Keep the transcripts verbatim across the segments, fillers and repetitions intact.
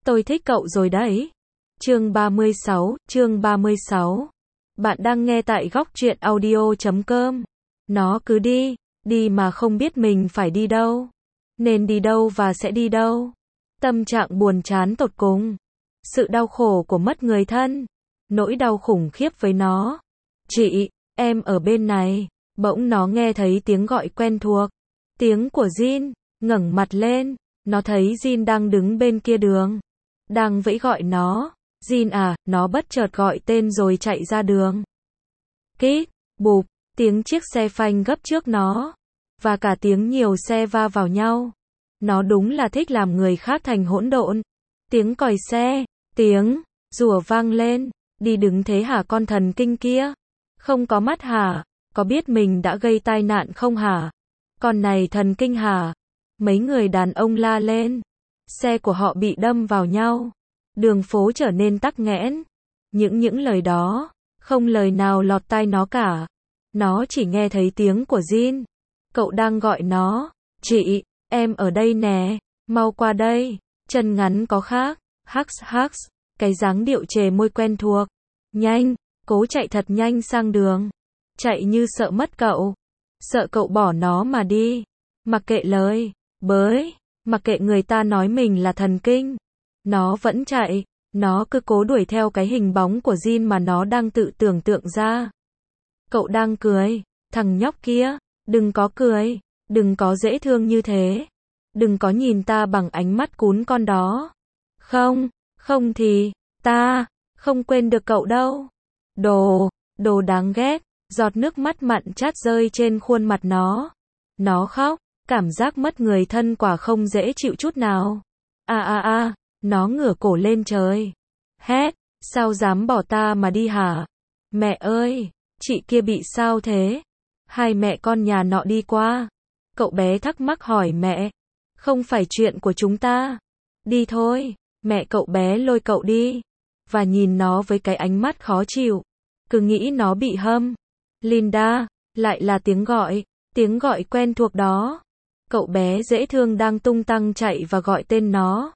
Tôi thích cậu rồi đấy. Chương ba mươi sáu, chương ba mươi sáu. Bạn đang nghe tại góc truyện audio chấm com. Nó cứ đi, đi mà không biết mình phải đi đâu. Nên đi đâu và sẽ đi đâu. Tâm trạng buồn chán tột cùng. Sự đau khổ của mất người thân. Nỗi đau khủng khiếp với nó. Chị, em ở bên này. Bỗng nó nghe thấy tiếng gọi quen thuộc. Tiếng của Jin, ngẩng mặt lên. Nó thấy Jin đang đứng bên kia đường. Đang vẫy gọi nó. Jin à, nó bất chợt gọi tên rồi chạy ra đường. Kít, bụp, tiếng chiếc xe phanh gấp trước nó. Và cả tiếng nhiều xe va vào nhau. Nó đúng là thích làm người khác thành hỗn độn. Tiếng còi xe, tiếng rủa vang lên. Đi đứng thế hả con thần kinh kia? Không có mắt hả? Có biết mình đã gây tai nạn không hả? Con này thần kinh hả? Mấy người đàn ông la lên. Xe của họ bị đâm vào nhau. Đường phố trở nên tắc nghẽn. Những những lời đó, không lời nào lọt tai nó cả. Nó chỉ nghe thấy tiếng của Jin. Cậu đang gọi nó. Chị, em ở đây nè. Mau qua đây. Chân ngắn có khác. Hux hux. Cái dáng điệu chề môi quen thuộc. Nhanh, cố chạy thật nhanh sang đường. Chạy như sợ mất cậu. Sợ cậu bỏ nó mà đi. Mặc kệ lời, bới, mặc kệ người ta nói mình là thần kinh. Nó vẫn chạy, nó cứ cố đuổi theo cái hình bóng của Jin mà nó đang tự tưởng tượng ra. Cậu đang cười, thằng nhóc kia, đừng có cười, đừng có dễ thương như thế. Đừng có nhìn ta bằng ánh mắt cún con đó. Không, không thì, ta, không quên được cậu đâu. Đồ, đồ đáng ghét, giọt nước mắt mặn chát rơi trên khuôn mặt nó. Nó khóc, cảm giác mất người thân quả không dễ chịu chút nào. A a a, nó ngửa cổ lên trời. Hét, sao dám bỏ ta mà đi hả? Mẹ ơi, chị kia bị sao thế? Hai mẹ con nhà nọ đi qua. Cậu bé thắc mắc hỏi mẹ. Không phải chuyện của chúng ta. Đi thôi, mẹ cậu bé lôi cậu đi. Và nhìn nó với cái ánh mắt khó chịu. Cứ nghĩ nó bị hâm. Linda, lại là tiếng gọi. Tiếng gọi quen thuộc đó. Cậu bé dễ thương đang tung tăng chạy và gọi tên nó.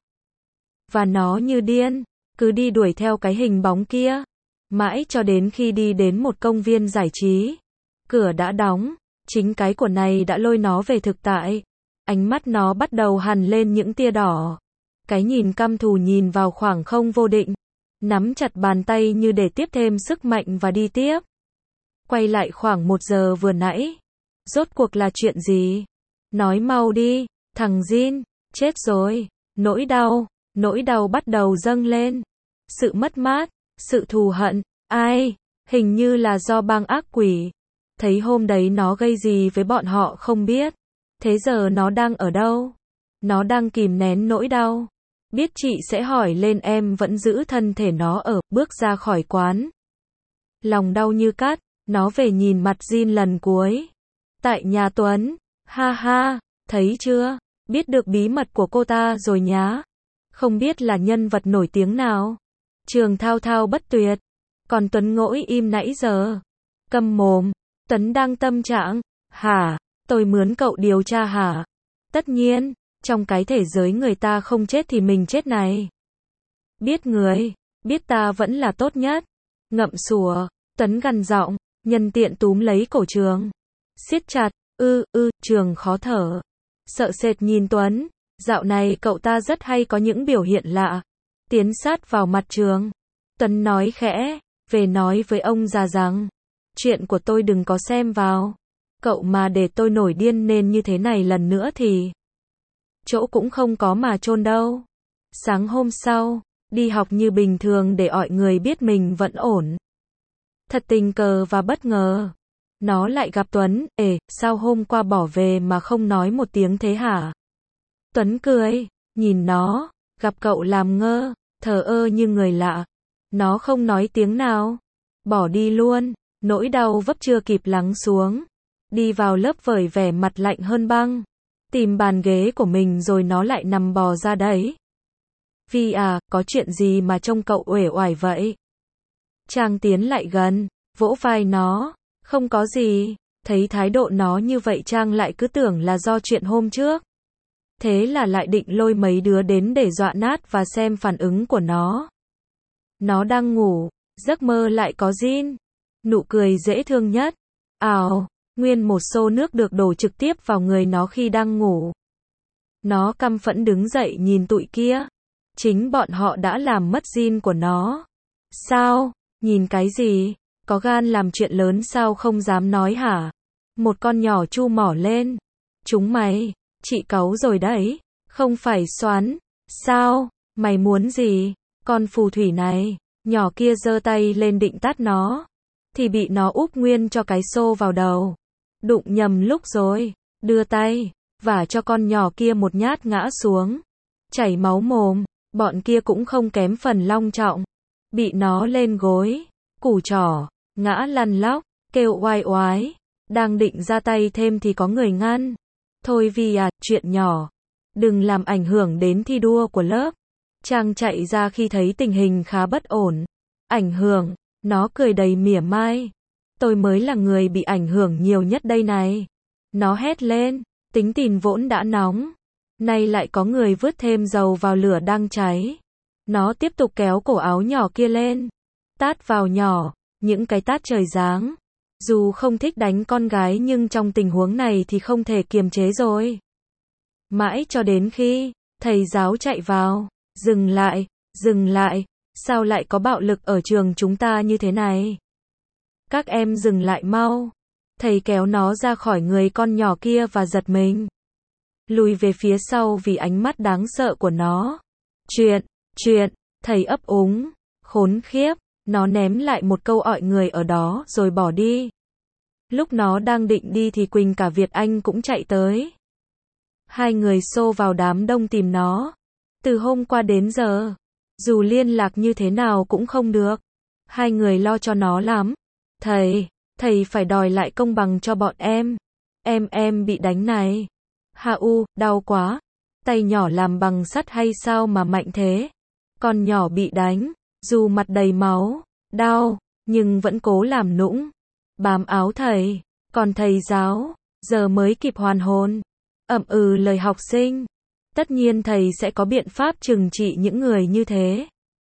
Và nó như điên, cứ đi đuổi theo cái hình bóng kia. Mãi cho đến khi đi đến một công viên giải trí. Cửa đã đóng, chính cái của này đã lôi nó về thực tại. Ánh mắt nó bắt đầu hằn lên những tia đỏ. Cái nhìn căm thù nhìn vào khoảng không vô định. Nắm chặt bàn tay như để tiếp thêm sức mạnh và đi tiếp. Quay lại khoảng một giờ vừa nãy. Rốt cuộc là chuyện gì? Nói mau đi, thằng Jin, chết rồi. Nỗi đau, nỗi đau bắt đầu dâng lên. Sự mất mát, sự thù hận, ai? Hình như là do bang ác quỷ. Thấy hôm đấy nó gây gì với bọn họ không biết. Thế giờ nó đang ở đâu? Nó đang kìm nén nỗi đau. Biết chị sẽ hỏi lên em vẫn giữ thân thể nó ở, bước ra khỏi quán. Lòng đau như cắt, nó về nhìn mặt Jin lần cuối. Tại nhà Tuấn, ha ha, thấy chưa, biết được bí mật của cô ta rồi nhá. Không biết là nhân vật nổi tiếng nào. Trường thao thao bất tuyệt. Còn Tuấn ngỗi im nãy giờ. Câm mồm, Tuấn đang tâm trạng. Hả, tôi mướn cậu điều tra hả? Tất nhiên, trong cái thể giới người ta không chết thì mình chết này. Biết người, biết ta vẫn là tốt nhất. Ngậm sủa, Tuấn gằn giọng, nhân tiện túm lấy cổ Trường. Siết chặt, ư, ư, Trường khó thở. Sợ sệt nhìn Tuấn, dạo này cậu ta rất hay có những biểu hiện lạ. Tiến sát vào mặt Trường. Tuấn nói khẽ, về nói với ông già rằng, chuyện của tôi đừng có xem vào. Cậu mà để tôi nổi điên nên như thế này lần nữa thì chỗ cũng không có mà chôn đâu. Sáng hôm sau, đi học như bình thường để mọi người biết mình vẫn ổn. Thật tình cờ và bất ngờ. Nó lại gặp Tuấn, ê, sao hôm qua bỏ về mà không nói một tiếng thế hả? Tuấn cười, nhìn nó, gặp cậu làm ngơ, thờ ơ như người lạ. Nó không nói tiếng nào. Bỏ đi luôn, nỗi đau vấp chưa kịp lắng xuống. Đi vào lớp với vẻ mặt lạnh hơn băng. Tìm bàn ghế của mình rồi nó lại nằm bò ra đấy. Vi à, có chuyện gì mà trông cậu uể oải vậy? Trang tiến lại gần, vỗ vai nó. Không có gì. Thấy thái độ nó như vậy Trang lại cứ tưởng là do chuyện hôm trước. Thế là lại định lôi mấy đứa đến để dọa nát và xem phản ứng của nó. Nó đang ngủ, giấc mơ lại có Jin. Nụ cười dễ thương nhất. Ào, nguyên một xô nước được đổ trực tiếp vào người nó khi đang ngủ. Nó căm phẫn đứng dậy nhìn tụi kia. Chính bọn họ đã làm mất Jin của nó. Sao? Nhìn cái gì? Có gan làm chuyện lớn sao không dám nói hả? Một con nhỏ chu mỏ lên. Chúng mày, chị cáu rồi đấy. Không phải xoắn. Sao? Mày muốn gì? Con phù thủy này. Nhỏ kia giơ tay lên định tát nó. Thì bị nó úp nguyên cho cái xô vào đầu. Đụng nhầm lúc rồi. Đưa tay. Vả cho con nhỏ kia một nhát ngã xuống. Chảy máu mồm. Bọn kia cũng không kém phần long trọng. Bị nó lên gối. Củ trỏ. Ngã lăn lóc. Kêu oai oái. Đang định ra tay thêm thì có người ngăn. Thôi vì à, chuyện nhỏ. Đừng làm ảnh hưởng đến thi đua của lớp. Trang chạy ra khi thấy tình hình khá bất ổn. Ảnh hưởng. Nó cười đầy mỉa mai. Tôi mới là người bị ảnh hưởng nhiều nhất đây này. Nó hét lên. Tính tình vốn đã nóng. Nay lại có người vứt thêm dầu vào lửa đang cháy. Nó tiếp tục kéo cổ áo nhỏ kia lên. Tát vào nhỏ. Những cái tát trời giáng. Dù không thích đánh con gái nhưng trong tình huống này thì không thể kiềm chế rồi. Mãi cho đến khi thầy giáo chạy vào. Dừng lại, dừng lại. Sao lại có bạo lực ở trường chúng ta như thế này? Các em dừng lại mau. Thầy kéo nó ra khỏi người con nhỏ kia và giật mình. Lùi về phía sau vì ánh mắt đáng sợ của nó. Chuyện, chuyện, thầy ấp úng. Khốn khiếp. Nó ném lại một câu ọi người ở đó rồi bỏ đi. Lúc nó đang định đi thì Quỳnh cả Việt Anh cũng chạy tới. Hai người xô vào đám đông tìm nó. Từ hôm qua đến giờ, dù liên lạc như thế nào cũng không được. Hai người lo cho nó lắm. Thầy, thầy phải đòi lại công bằng cho bọn em. Em em bị đánh này. Hà u, đau quá. Tay nhỏ làm bằng sắt hay sao mà mạnh thế? Con nhỏ bị đánh, dù mặt đầy máu, đau, nhưng vẫn cố làm nũng. Bám áo thầy, còn thầy giáo, giờ mới kịp hoàn hồn. Ậm ừ lời học sinh. Tất nhiên thầy sẽ có biện pháp trừng trị những người như thế.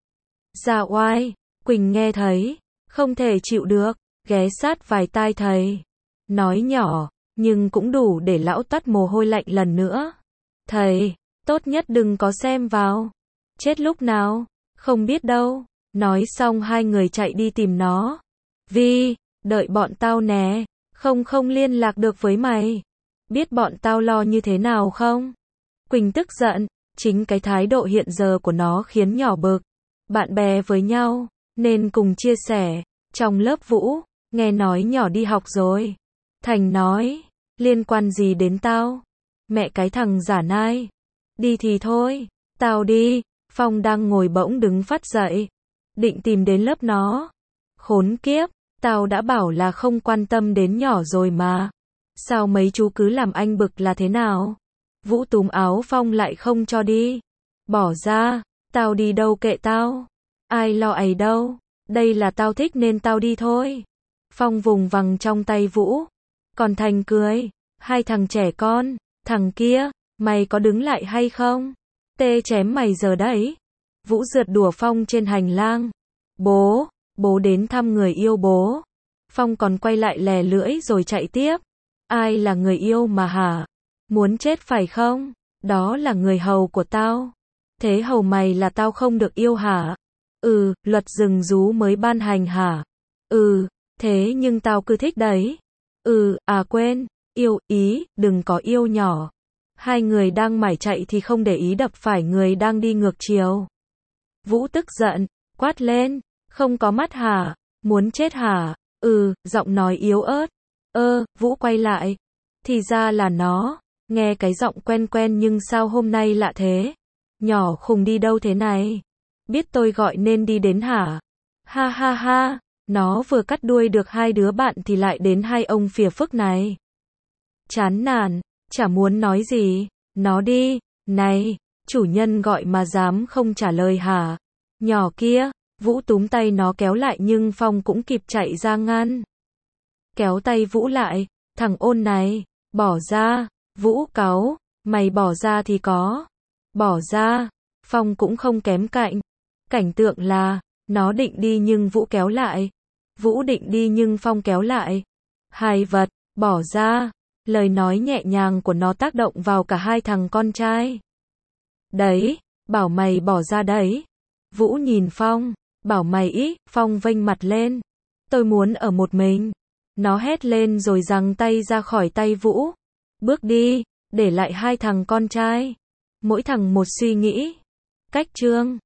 Dạ oai, Quỳnh nghe thấy, không thể chịu được, ghé sát vài tai thầy. Nói nhỏ, nhưng cũng đủ để lão toát mồ hôi lạnh lần nữa. Thầy, tốt nhất đừng có xem vào. Chết lúc nào, không biết đâu. Nói xong hai người chạy đi tìm nó. Vi, đợi bọn tao nè, không không liên lạc được với mày. Biết bọn tao lo như thế nào không? Quỳnh tức giận, chính cái thái độ hiện giờ của nó khiến nhỏ bực. Bạn bè với nhau, nên cùng chia sẻ. Trong lớp Vũ, nghe nói nhỏ đi học rồi. Thành nói, liên quan gì đến tao? Mẹ cái thằng giả nai. Đi thì thôi, tao đi. Phong đang ngồi bỗng đứng phát dậy. Định tìm đến lớp nó. Khốn kiếp, tao đã bảo là không quan tâm đến nhỏ rồi mà. Sao mấy chú cứ làm anh bực là thế nào? Vũ túm áo Phong lại không cho đi. Bỏ ra, tao đi đâu kệ tao. Ai lo ấy đâu, đây là tao thích nên tao đi thôi. Phong vùng vằng trong tay Vũ. Còn Thành cười, hai thằng trẻ con, thằng kia, mày có đứng lại hay không? Tê chém mày giờ đấy. Vũ rượt đùa Phong trên hành lang. Bố, bố đến thăm người yêu bố. Phong còn quay lại lè lưỡi rồi chạy tiếp. Ai là người yêu mà hả? Muốn chết phải không? Đó là người hầu của tao. Thế hầu mày là tao không được yêu hả? Ừ, luật rừng rú mới ban hành hả? Ừ, thế nhưng tao cứ thích đấy. Ừ, à quên, yêu, ý, đừng có yêu nhỏ. Hai người đang mải chạy thì không để ý đập phải người đang đi ngược chiều. Vũ tức giận, quát lên, không có mắt hả? Muốn chết hả? Ừ, giọng nói yếu ớt. Ơ, Vũ quay lại. Thì ra là nó. Nghe cái giọng quen quen nhưng sao hôm nay lạ thế? Nhỏ khùng đi đâu thế này? Biết tôi gọi nên đi đến hả? Ha ha ha, nó vừa cắt đuôi được hai đứa bạn thì lại đến hai ông phiền phức này. Chán nản, chả muốn nói gì. Nó đi, này, chủ nhân gọi mà dám không trả lời hả? Nhỏ kia, Vũ túm tay nó kéo lại nhưng Phong cũng kịp chạy ra ngăn. Kéo tay Vũ lại, thằng ôn này, bỏ ra. Vũ cáu, Mày bỏ ra thì có. Bỏ ra. Phong cũng không kém cạnh. Cảnh tượng là, nó định đi nhưng Vũ kéo lại. Vũ định đi nhưng Phong kéo lại. Hai vật, bỏ ra. Lời nói nhẹ nhàng của nó tác động vào cả hai thằng con trai. Đấy, bảo mày bỏ ra đấy. Vũ nhìn Phong, bảo mày ý, Phong vênh mặt lên. Tôi muốn ở một mình. Nó hét lên rồi giằng tay ra khỏi tay Vũ. Bước đi, để lại hai thằng con trai. Mỗi thằng một suy nghĩ. Cách chương